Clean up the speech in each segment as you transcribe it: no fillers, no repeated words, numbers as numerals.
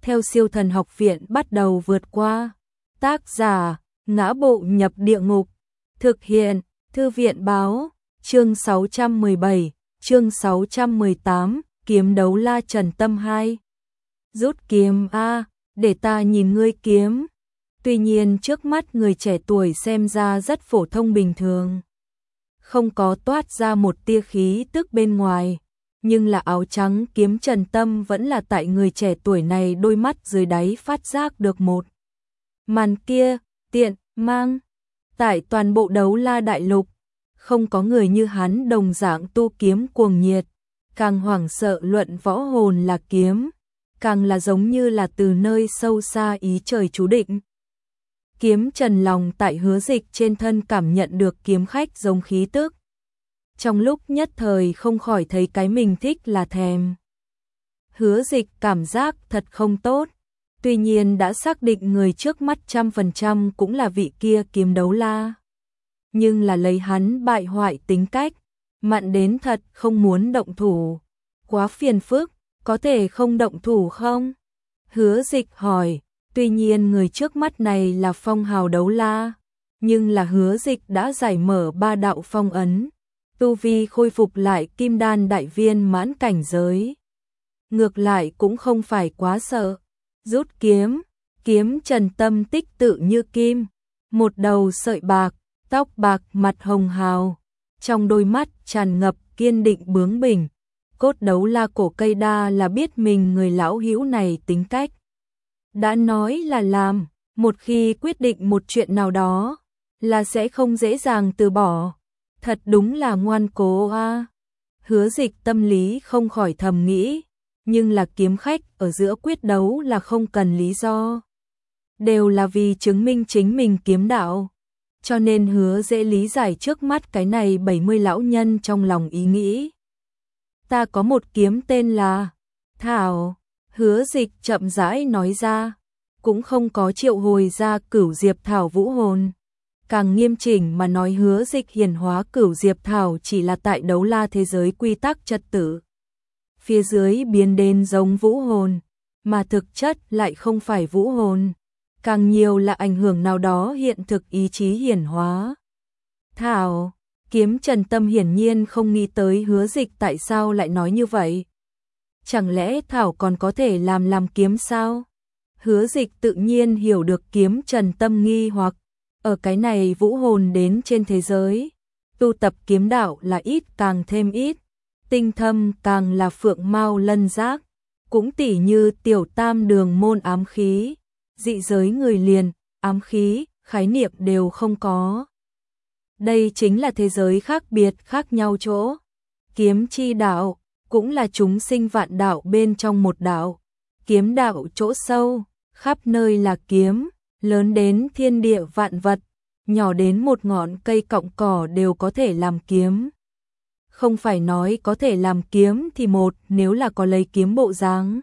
theo Siêu Thần Học Viện bắt đầu vượt qua. Tác giả: Ngã Bộ Nhập Địa Ngục. Thực hiện: Thư viện báo. Chương 617, chương 618, kiếm đấu la Trần Tâm 2. Rút kiếm a, để ta nhìn ngươi kiếm. Tuy nhiên trước mắt người trẻ tuổi xem ra rất phổ thông bình thường, không có toát ra một tia khí tức bên ngoài, nhưng là áo trắng kiếm Trần Tâm vẫn là tại người trẻ tuổi này đôi mắt dưới đáy phát giác được một màn kia, tiện mang. Tại toàn bộ đấu la đại lục, không có người như hắn đồng dạng tu kiếm cuồng nhiệt, càng hoảng sợ luận võ hồn là kiếm, càng là giống như là từ nơi sâu xa ý trời chú định. Kiếm Trần lòng tại Hứa Dịch trên thân cảm nhận được kiếm khách giống khí tức. Trong lúc nhất thời không khỏi thấy cái mình thích là thèm. Hứa Dịch cảm giác thật không tốt, tuy nhiên đã xác định người trước mắt 100% cũng là vị kia kiếm đấu la. Nhưng là lấy hắn bại hoại tính cách, mặn đến thật không muốn động thủ. Quá phiền phức, có thể không động thủ không? Hứa Dịch hỏi, tuy nhiên người trước mắt này là phong hào đấu la, nhưng là Hứa Dịch đã giải mở 3 đạo phong ấn, tu vi khôi phục lại kim đan đại viên mãn cảnh giới. Ngược lại cũng không phải quá sợ. Rút kiếm, kiếm Trần Tâm tích tự như kim, một đầu sợi bạc, tóc bạc, mặt hồng hào, trong đôi mắt tràn ngập kiên định bướng bỉnh. Cốt đấu la cổ cây đa là biết mình người lão hữu này tính cách. Đã nói là làm, một khi quyết định một chuyện nào đó, là sẽ không dễ dàng từ bỏ. Thật đúng là ngoan cố a. Hứa Dịch tâm lý không khỏi thầm nghĩ, nhưng là kiếm khách ở giữa quyết đấu là không cần lý do. Đều là vì chứng minh chính mình kiếm đạo. Cho nên Hứa dễ lý giải trước mắt cái này 70 lão nhân trong lòng ý nghĩ. Ta có một kiếm tên là Thảo. Hứa Dịch chậm rãi nói ra, cũng không có triệu hồi ra Cửu Diệp Thảo vũ hồn. Càng nghiêm chỉnh mà nói, Hứa Dịch hiển hóa Cửu Diệp Thảo chỉ là tại đấu la thế giới quy tắc trật tự phía dưới biến đến giống vũ hồn, mà thực chất lại không phải vũ hồn, càng nhiều là ảnh hưởng nào đó hiện thực ý chí hiển hóa. Thảo, kiếm Trần Tâm hiển nhiên không nghĩ tới Hứa Dịch tại sao lại nói như vậy. Chẳng lẽ Thảo còn có thể làm kiếm sao? Hứa Dịch tự nhiên hiểu được kiếm Trần Tâm nghi hoặc, ở cái này vũ hồn đến trên thế giới, tu tập kiếm đạo là ít càng thêm ít, tinh thâm càng là phượng mao lân giác, cũng tỉ như tiểu tam đường môn ám khí, dị giới người liền, ám khí, khái niệm đều không có. Đây chính là thế giới khác biệt khác nhau chỗ. Kiếm chi đạo, cũng là chúng sinh vạn đạo bên trong một đạo. Kiếm đạo chỗ sâu, khắp nơi là kiếm, lớn đến thiên địa vạn vật, nhỏ đến một ngọn cây cọng cỏ đều có thể làm kiếm. Không phải nói có thể làm kiếm thì một, nếu là có lấy kiếm bộ dáng.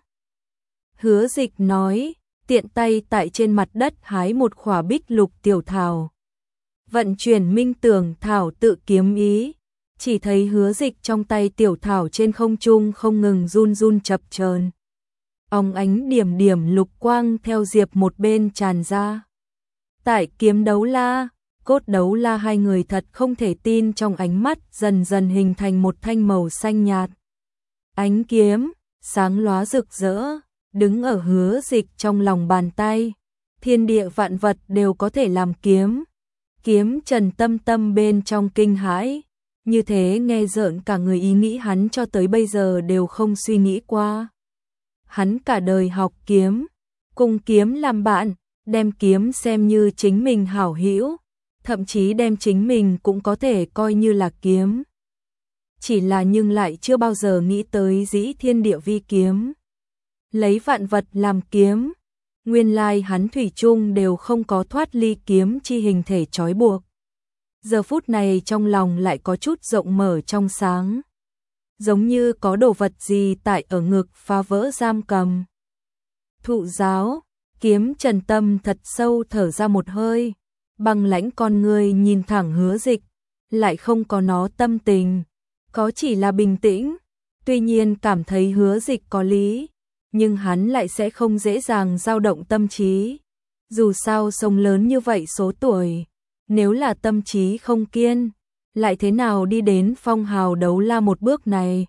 Hứa Dịch nói, tiện tay tại trên mặt đất hái một khỏa bích lục tiểu thảo. Vận chuyển minh tưởng thảo tự kiếm ý, chỉ thấy Hứa Dịch trong tay tiểu thảo trên không trung không ngừng run run chập chờn. Óng ánh điểm điểm lục quang theo diệp một bên tràn ra. Tại kiếm đấu la, cốt đấu la, hai người thật không thể tin trong ánh mắt dần dần hình thành một thanh màu xanh nhạt. Ánh kiếm, sáng lóa rực rỡ, đứng ở Hứa Dịch trong lòng bàn tay. Thiên địa vạn vật đều có thể làm kiếm. Kiếm Trần Tâm tâm bên trong kinh hãi, như thế nghe rợn cả người, ý nghĩ hắn cho tới bây giờ đều không suy nghĩ qua. Hắn cả đời học kiếm, cùng kiếm làm bạn, đem kiếm xem như chính mình hảo hữu, thậm chí đem chính mình cũng có thể coi như là kiếm. Chỉ là nhưng lại chưa bao giờ nghĩ tới dĩ thiên địa vi kiếm, lấy vạn vật làm kiếm. Nguyên lai hắn thủy chung đều không có thoát ly kiếm chi hình thể trói buộc. Giờ phút này trong lòng lại có chút rộng mở trong sáng, giống như có đồ vật gì tại ở ngực phá vỡ giam cầm. Thụ giáo, kiếm Trần Tâm thật sâu thở ra một hơi, băng lãnh con người nhìn thẳng Hứa Dịch, lại không có nó tâm tình, có chỉ là bình tĩnh. Tuy nhiên cảm thấy Hứa Dịch có lý, nhưng hắn lại sẽ không dễ dàng dao động tâm trí. Dù sao sống lớn như vậy số tuổi, nếu là tâm trí không kiên, lại thế nào đi đến phong hào đấu la một bước này.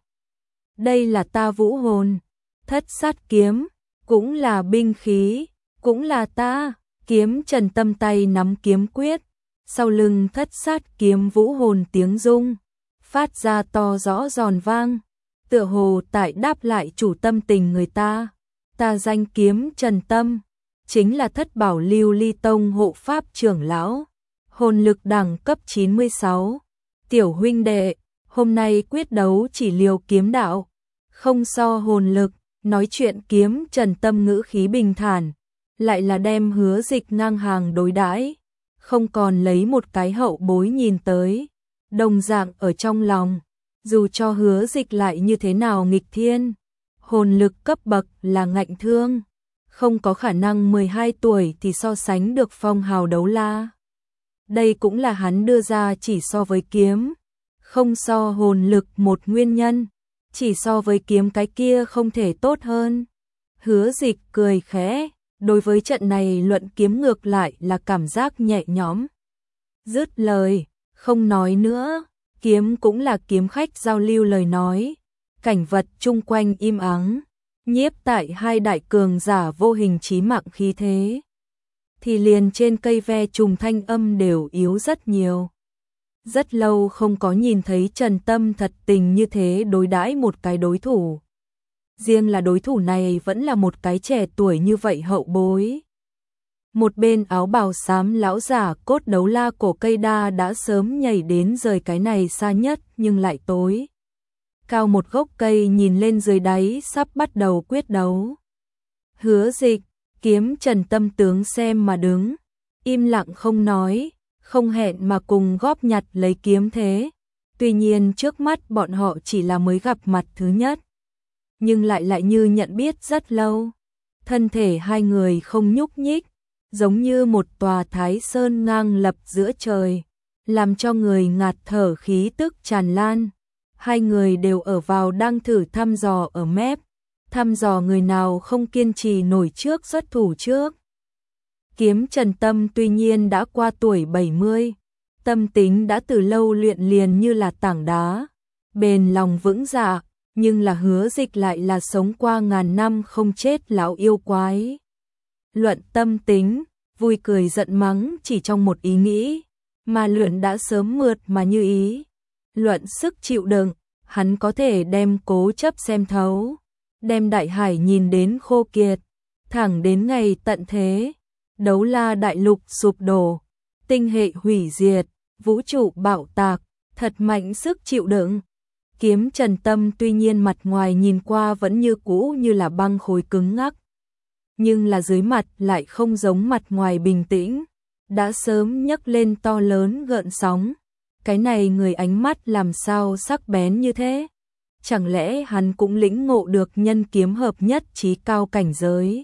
Đây là ta vũ hồn, thất sát kiếm, cũng là binh khí, cũng là ta. Kiếm Trần Tâm tay nắm kiếm quyết, sau lưng thất sát kiếm vũ hồn tiếng rung, phát ra to rõ giòn vang, tựa hồ tại đáp lại chủ tâm tình người ta. Ta danh kiếm Trần Tâm, chính là Thất Bảo Lưu Ly Tông hộ pháp trưởng lão, hồn lực đẳng cấp 96. Tiểu huynh đệ, hôm nay quyết đấu chỉ liều kiếm đạo, không so hồn lực. Nói chuyện kiếm Trần Tâm ngữ khí bình thản, lại là đem Hứa Dịch ngang hàng đối đãi, không còn lấy một cái hậu bối nhìn tới, đồng dạng ở trong lòng, dù cho Hứa Dịch lại như thế nào nghịch thiên, hồn lực cấp bậc là ngạnh thương, không có khả năng 12 tuổi thì so sánh được phong hào đấu la. Đây cũng là hắn đưa ra chỉ so với kiếm, không so hồn lực một nguyên nhân, chỉ so với kiếm cái kia không thể tốt hơn. Hứa Dịch cười khẽ, đối với trận này luận kiếm ngược lại là cảm giác nhẹ nhõm. Dứt lời, không nói nữa, kiếm cũng là kiếm khách giao lưu lời nói, cảnh vật chung quanh im ắng, nhiếp tại hai đại cường giả vô hình chí mạng khí thế. Thì liền trên cây ve trùng thanh âm đều yếu rất nhiều. Rất lâu không có nhìn thấy Trần Tâm thật tình như thế đối đãi một cái đối thủ. Riêng là đối thủ này vẫn là một cái trẻ tuổi như vậy hậu bối. Một bên áo bào xám lão giả cốt đấu la cổ cây đa đã sớm nhảy đến rời cái này xa nhất nhưng lại tối. Cao một gốc cây nhìn lên dưới đáy sắp bắt đầu quyết đấu. Hứa Dịch, kiếm Trần Tâm tướng xem mà đứng, im lặng không nói, không hẹn mà cùng góp nhặt lấy kiếm thế. Tuy nhiên trước mắt bọn họ chỉ là mới gặp mặt thứ nhất, nhưng lại như nhận biết rất lâu. Thân thể hai người không nhúc nhích, giống như một tòa Thái Sơn ngang lập giữa trời, làm cho người ngạt thở khí tức tràn lan. Hai người đều ở vào đang thử thăm dò ở mép, thăm dò người nào không kiên trì nổi trước xuất thủ trước. Kiếm Trần Tâm tuy nhiên đã qua tuổi 70, tâm tính đã từ lâu luyện liền như là tảng đá, bền lòng vững dạ, nhưng là Hứa Dịch lại là sống qua ngàn năm không chết lão yêu quái. Luận tâm tính, vui cười giận mắng chỉ trong một ý nghĩ, mà luyện đã sớm mượt mà như ý. Luận sức chịu đựng, hắn có thể đem cố chấp xem thấu, đem đại hải nhìn đến khô kiệt, thẳng đến ngày tận thế. Đấu la đại lục sụp đổ, tinh hệ hủy diệt, vũ trụ bạo tạc, thật mạnh sức chịu đựng. Kiếm Trần Tâm tuy nhiên mặt ngoài nhìn qua vẫn như cũ như là băng khối cứng ngắc, nhưng là dưới mặt lại không giống mặt ngoài bình tĩnh, đã sớm nhấc lên to lớn gợn sóng. Cái này người ánh mắt làm sao sắc bén như thế? Chẳng lẽ hắn cũng lĩnh ngộ được nhân kiếm hợp nhất trí cao cảnh giới?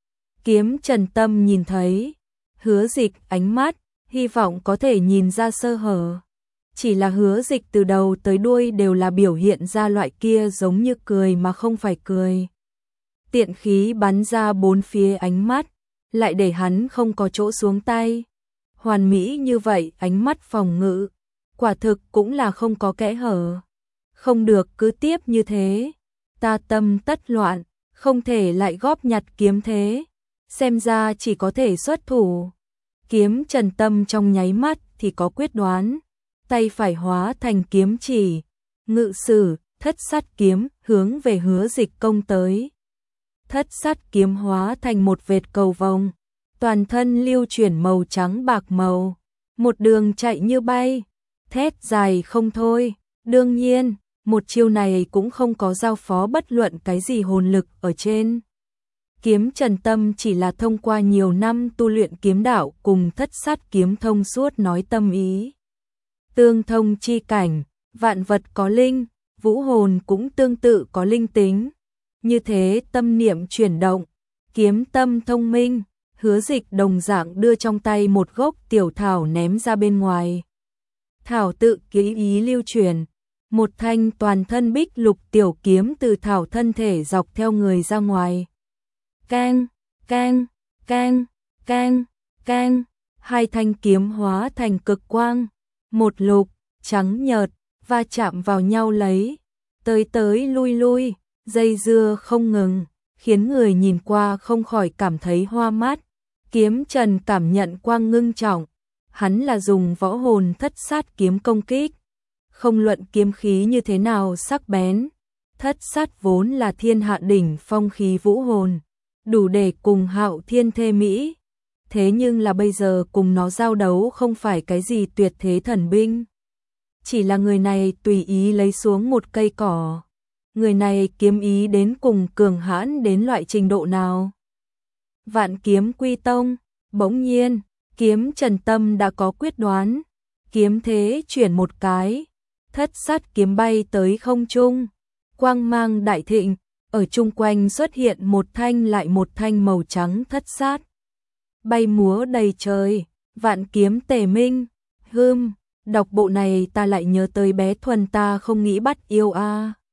Kiếm Trần Tâm nhìn thấy Hứa Dịch ánh mắt, hy vọng có thể nhìn ra sơ hở. Chỉ là Hứa Dịch từ đầu tới đuôi đều là biểu hiện ra loại kia giống như cười mà không phải cười. Tiện khí bắn ra bốn phía ánh mắt, lại để hắn không có chỗ xuống tay. Hoàn mỹ như vậy ánh mắt phòng ngự, quả thực cũng là không có kẽ hở. Không được cứ tiếp như thế, ta tâm tất loạn, không thể lại góp nhặt kiếm thế. Xem ra chỉ có thể xuất thủ. Kiếm Trần Tâm trong nháy mắt thì có quyết đoán, tay phải hóa thành kiếm chỉ, ngự sử, thất sát kiếm hướng về Hứa Dịch công tới. Thất sát kiếm hóa thành một vệt cầu vồng, toàn thân lưu chuyển màu trắng bạc màu, một đường chạy như bay, thét dài không thôi. Đương nhiên, một chiêu này cũng không có giao phó bất luận cái gì hồn lực ở trên. Kiếm Trần Tâm chỉ là thông qua nhiều năm tu luyện kiếm đạo cùng thất sát kiếm thông suốt nói tâm ý. Tương thông chi cảnh, vạn vật có linh, vũ hồn cũng tương tự có linh tính. Như thế tâm niệm chuyển động, kiếm tâm thông minh, Hứa Dịch đồng dạng đưa trong tay một gốc tiểu thảo ném ra bên ngoài. Thảo tự ký ý lưu truyền, một thanh toàn thân bích lục tiểu kiếm từ thảo thân thể dọc theo người ra ngoài. Keng, keng, keng, keng, keng, hai thanh kiếm hóa thành cực quang, một lục, trắng nhợt, va chạm vào nhau lấy, tới tới lui lui, dây dưa không ngừng, khiến người nhìn qua không khỏi cảm thấy hoa mắt. Kiếm Trần cảm nhận quang ngưng trọng, hắn là dùng võ hồn thất sát kiếm công kích. Không luận kiếm khí như thế nào sắc bén, thất sát vốn là thiên hạ đỉnh phong khí vũ hồn, đủ để cùng Hạo Thiên thê mỹ. Thế nhưng là bây giờ cùng nó giao đấu không phải cái gì tuyệt thế thần binh. Chỉ là người này tùy ý lấy xuống một cây cỏ. Người này kiếm ý đến cùng cường hãn đến loại trình độ nào? Vạn kiếm quy tông, bỗng nhiên, Kiếm Trần tâm đã có quyết đoán. Kiếm thế chuyển một cái, thất sát kiếm bay tới không trung, quang mang đại thịnh, ở chung quanh xuất hiện một thanh lại một thanh màu trắng thất sát. Bay múa đầy trời, vạn kiếm tề minh, đọc bộ này ta lại nhớ tới bé Thuần ta không nghĩ bắt yêu a.